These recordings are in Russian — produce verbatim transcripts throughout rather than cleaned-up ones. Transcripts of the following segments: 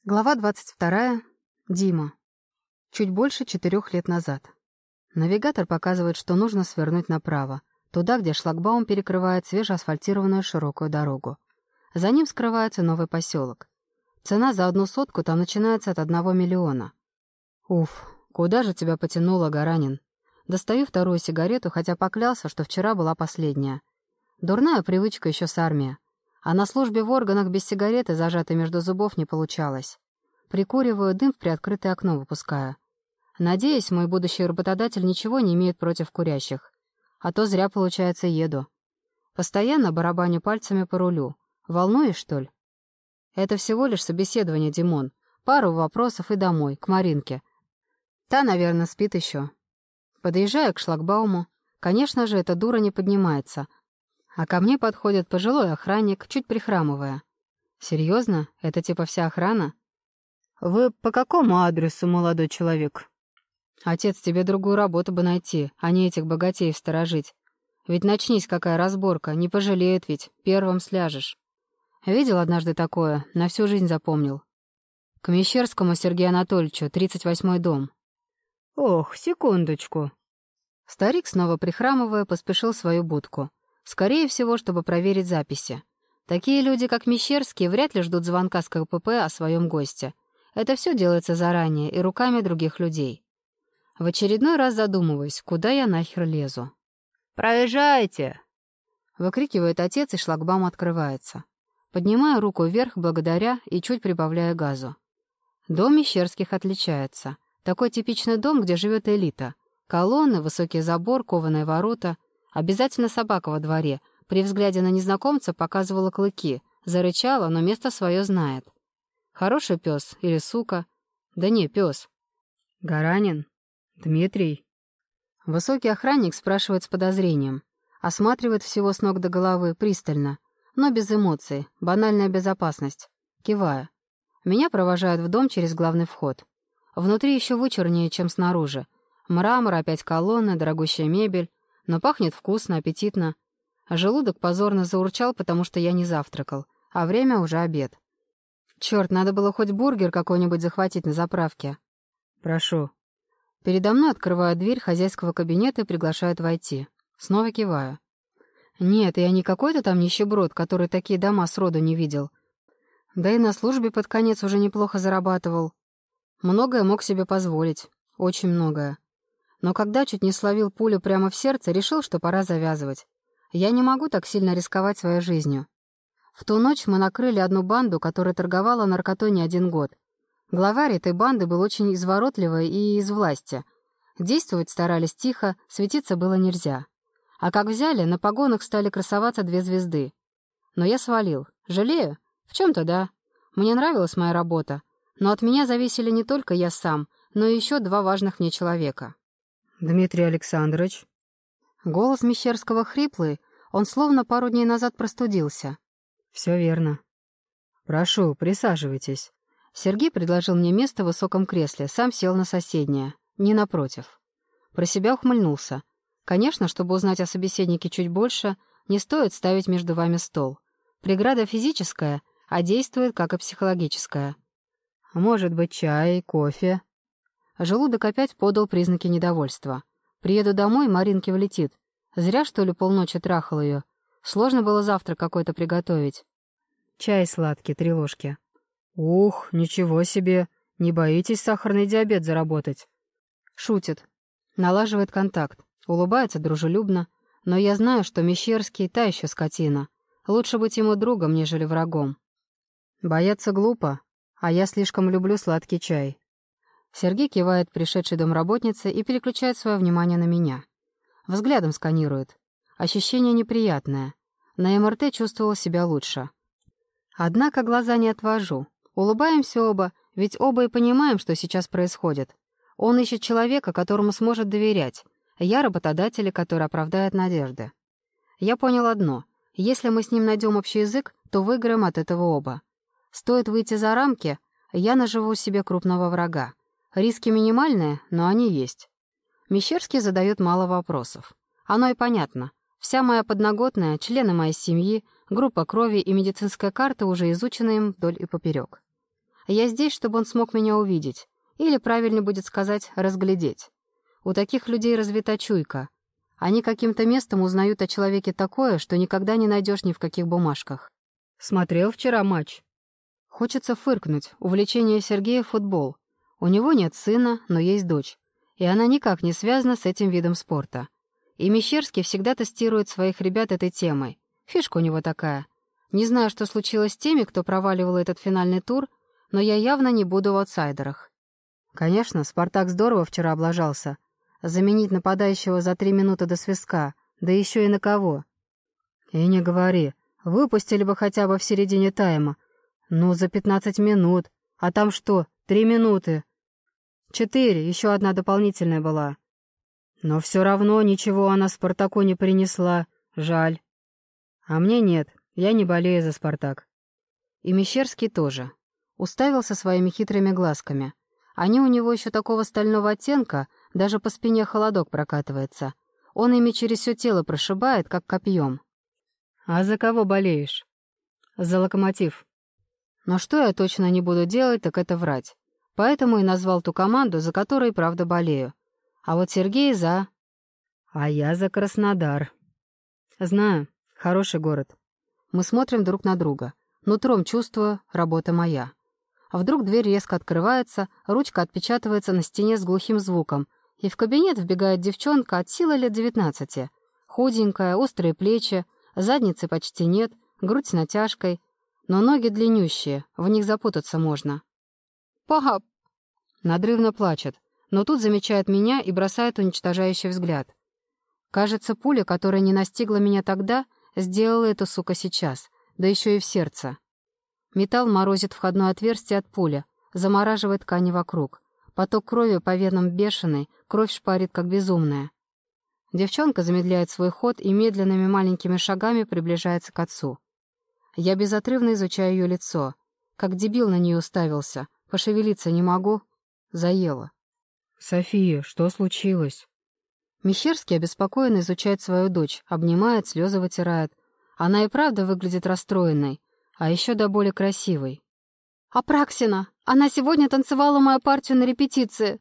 Глава двадцать вторая. Дима. Чуть больше четырех лет назад. Навигатор показывает, что нужно свернуть направо, туда, где шлагбаум перекрывает свежеасфальтированную широкую дорогу. За ним скрывается новый поселок. Цена за одну сотку там начинается от одного миллиона. Уф, куда же тебя потянуло, Гаранин? Достаю вторую сигарету, хотя поклялся, что вчера была последняя. Дурная привычка еще с армии. А на службе в органах без сигареты, зажатой между зубов, не получалось. Прикуриваю, дым в приоткрытое окно выпускаю. Надеюсь, мой будущий работодатель ничего не имеет против курящих. А то зря, получается, еду. Постоянно барабаню пальцами по рулю. Волнуешь, что ли? Это всего лишь собеседование, Димон. Пару вопросов и домой, к Маринке. Та, наверное, спит еще. Подъезжаю к шлагбауму. Конечно же, эта дура не поднимается. А ко мне подходит пожилой охранник, чуть прихрамывая. «Серьезно? Это типа вся охрана?» «Вы по какому адресу, молодой человек?» «Отец, тебе другую работу бы найти, а не этих богатеев сторожить. Ведь начнись какая разборка, не пожалеют ведь, первым сляжешь. Видел однажды такое, на всю жизнь запомнил. К Мещерскому Сергею Анатольевичу, тридцать восьмой дом». «Ох, секундочку». Старик, снова прихрамывая, поспешил в свою будку. Скорее всего, чтобы проверить записи. Такие люди, как Мещерский, вряд ли ждут звонка с ка пэ пэ о своем госте. Это все делается заранее и руками других людей. В очередной раз задумываюсь, куда я нахер лезу. «Проезжайте!» — выкрикивает отец, и шлагбаум открывается. Поднимаю руку вверх благодаря и чуть прибавляю газу. Дом Мещерских отличается. Такой типичный дом, где живет элита. Колонны, высокий забор, кованые ворота. Обязательно собака во дворе. При взгляде на незнакомца показывала клыки. Зарычала, но место свое знает. Хороший пес или сука? Да не, пес. «Гаранин? Дмитрий?» Высокий охранник спрашивает с подозрением. Осматривает всего с ног до головы, пристально. Но без эмоций. Банальная безопасность. Киваю. Меня провожают в дом через главный вход. Внутри еще вычурнее, чем снаружи. Мрамор, опять колонны, дорогущая мебель. Но пахнет вкусно, аппетитно. А желудок позорно заурчал, потому что я не завтракал, а время уже обед. Черт, надо было хоть бургер какой-нибудь захватить на заправке. «Прошу». Передо мной открывают дверь хозяйского кабинета и приглашают войти. Снова киваю. Нет, я не какой-то там нищеброд, который такие дома сроду не видел. Да и на службе под конец уже неплохо зарабатывал. Многое мог себе позволить. Очень многое. Но когда чуть не словил пулю прямо в сердце, решил, что пора завязывать. Я не могу так сильно рисковать своей жизнью. В ту ночь мы накрыли одну банду, которая торговала наркотой не один год. Главарь этой банды был очень изворотливый и из власти. Действовать старались тихо, светиться было нельзя. А как взяли, на погонах стали красоваться две звезды. Но я свалил. Жалею? В чем-то да. Мне нравилась моя работа. Но от меня зависели не только я сам, но и еще два важных мне человека. «Дмитрий Александрович?» Голос Мещерского хриплый, он словно пару дней назад простудился. «Все верно. Прошу, присаживайтесь». Сергей предложил мне место в высоком кресле, сам сел на соседнее, не напротив. Про себя ухмыльнулся. Конечно, чтобы узнать о собеседнике чуть больше, не стоит ставить между вами стол. Преграда физическая, а действует как и психологическая. «Может быть, чай, кофе?» Желудок опять подал признаки недовольства. Приеду домой, Маринке влетит. Зря, что ли, полночи трахал ее. Сложно было завтрак какой-то приготовить. «Чай сладкий, три ложки». «Ух, ничего себе! Не боитесь сахарный диабет заработать?» Шутит. Налаживает контакт. Улыбается дружелюбно. Но я знаю, что Мещерский — та еще скотина. Лучше быть ему другом, нежели врагом. Бояться глупо, а я слишком люблю сладкий чай. Сергей кивает пришедшей домработнице и переключает свое внимание на меня. Взглядом сканирует. Ощущение неприятное. На эм эр тэ чувствовал себя лучше. Однако глаза не отвожу. Улыбаемся оба, ведь оба и понимаем, что сейчас происходит. Он ищет человека, которому сможет доверять. Я работодатель, который оправдает надежды. Я понял одно. Если мы с ним найдем общий язык, то выиграем от этого оба. Стоит выйти за рамки, я наживу себе крупного врага. Риски минимальные, но они есть. Мещерский задает мало вопросов. Оно и понятно. Вся моя подноготная, члены моей семьи, группа крови и медицинская карта уже изучены им вдоль и поперек. Я здесь, чтобы он смог меня увидеть. Или, правильнее будет сказать, разглядеть. У таких людей развита чуйка. Они каким-то местом узнают о человеке такое, что никогда не найдешь ни в каких бумажках. Смотрел вчера матч? Хочется фыркнуть. Увлечение Сергея — футбол. У него нет сына, но есть дочь. И она никак не связана с этим видом спорта. И Мещерский всегда тестирует своих ребят этой темой. Фишка у него такая. Не знаю, что случилось с теми, кто проваливал этот финальный тур, но я явно не буду в аутсайдерах. Конечно, «Спартак» здорово вчера облажался. Заменить нападающего за три минуты до свистка, да еще и на кого. И не говори, выпустили бы хотя бы в середине тайма. Ну, за пятнадцать минут. А там что, три минуты? Четыре, еще одна дополнительная была. Но все равно ничего она «Спартаку» не принесла. Жаль. А мне нет, я не болею за «Спартак». И Мещерский тоже. Уставился своими хитрыми глазками. Они у него еще такого стального оттенка, даже по спине холодок прокатывается. Он ими через все тело прошибает, как копьем. А за кого болеешь? За «Локомотив». Но что я точно не буду делать, так это врать. Поэтому и назвал ту команду, за которой, правда, болею. А вот Сергей за... А я за Краснодар. Знаю, хороший город. Мы смотрим друг на друга. Нутром чувствую, работа моя. А вдруг дверь резко открывается, ручка отпечатывается на стене с глухим звуком, и в кабинет вбегает девчонка от силы лет девятнадцати. Худенькая, острые плечи, задницы почти нет, грудь с натяжкой, но ноги длиннющие, в них запутаться можно. «Пап!» Надрывно плачет, но тут замечает меня и бросает уничтожающий взгляд. Кажется, пуля, которая не настигла меня тогда, сделала эту, сука, сейчас, да еще и в сердце. Металл морозит входное отверстие от пули, замораживает ткани вокруг. Поток крови по венам бешеный, кровь шпарит как безумная. Девчонка замедляет свой ход и медленными маленькими шагами приближается к отцу. Я безотрывно изучаю ее лицо. Как дебил на нее уставился. Пошевелиться не могу. Заело. «София, что случилось?» Мещерский обеспокоенно изучает свою дочь, обнимает, слезы вытирает. Она и правда выглядит расстроенной, а еще до боли красивой. «Апраксина! Она сегодня танцевала мою партию на репетиции!»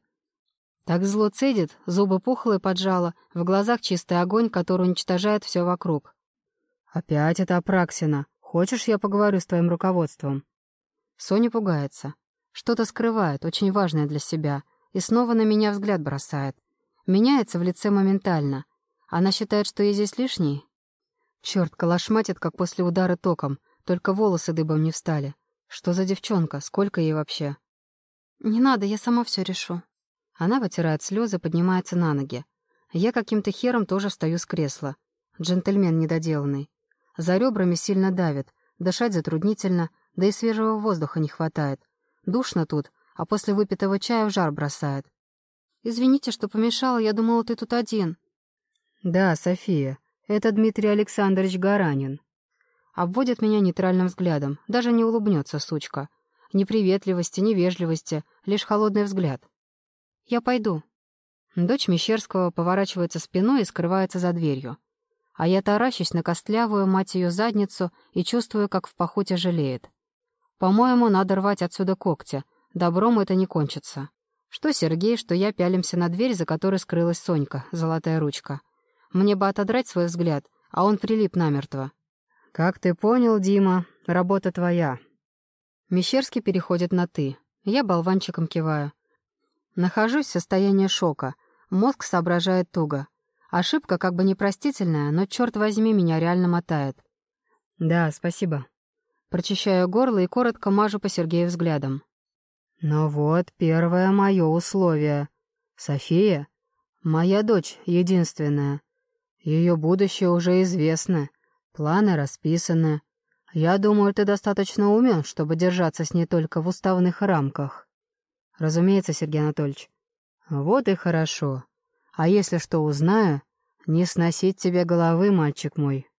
Так зло цедит, зубы пухлые поджала, в глазах чистый огонь, который уничтожает все вокруг. «Опять это Апраксина. Хочешь, я поговорю с твоим руководством?» Соня пугается. Что-то скрывает, очень важное для себя, и снова на меня взгляд бросает. Меняется в лице моментально. Она считает, что я здесь лишний? Черт, калашматит, как после удара током, только волосы дыбом не встали. Что за девчонка? Сколько ей вообще? «Не надо, я сама все решу». Она вытирает слезы, поднимается на ноги. Я каким-то хером тоже встаю с кресла. Джентльмен недоделанный. За ребрами сильно давит, дышать затруднительно, да и свежего воздуха не хватает. Душно тут, а после выпитого чая в жар бросает. «Извините, что помешала, я думала, ты тут один». «Да, София, это Дмитрий Александрович Гаранин». Обводит меня нейтральным взглядом, даже не улыбнется, сучка. Ни приветливости, ни вежливости, лишь холодный взгляд. «Я пойду». Дочь Мещерского поворачивается спиной и скрывается за дверью. А я таращусь на костлявую, мать ее, задницу и чувствую, как в паху тяжелеет. По-моему, надо рвать отсюда когти. Добром это не кончится. Что Сергей, что я пялимся на дверь, за которой скрылась Сонька, золотая ручка. Мне бы отодрать свой взгляд, а он прилип намертво. «Как ты понял, Дима, работа твоя». Мещерский переходит на «ты». Я болванчиком киваю. Нахожусь в состоянии шока. Мозг соображает туго. Ошибка как бы непростительная, но, черт возьми, меня реально мотает. «Да, спасибо». Прочищаю горло и коротко мажу по Сергею взглядом. «Ну вот, первое мое условие. София, моя дочь единственная. Ее будущее уже известно, планы расписаны. Я думаю, ты достаточно умен, чтобы держаться с ней только в уставных рамках». «Разумеется, Сергей Анатольевич». «Вот и хорошо. А если что узнаю, не сносить тебе головы, мальчик мой».